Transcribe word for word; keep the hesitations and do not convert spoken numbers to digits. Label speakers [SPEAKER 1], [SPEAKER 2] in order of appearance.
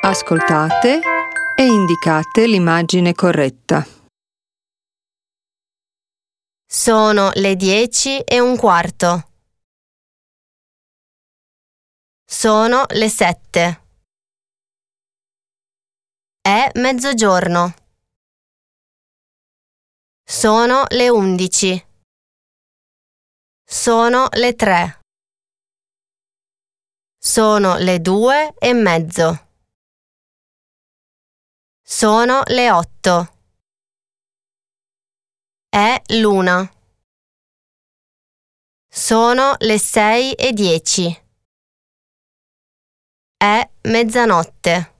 [SPEAKER 1] Ascoltate e indicate l'immagine corretta.
[SPEAKER 2] Sono le dieci e un quarto. Sono le sette. È mezzogiorno. Sono le undici. Sono le tre. Sono le due e mezzo. Sono le otto. È l'una. Sono le sei e dieci. È mezzanotte.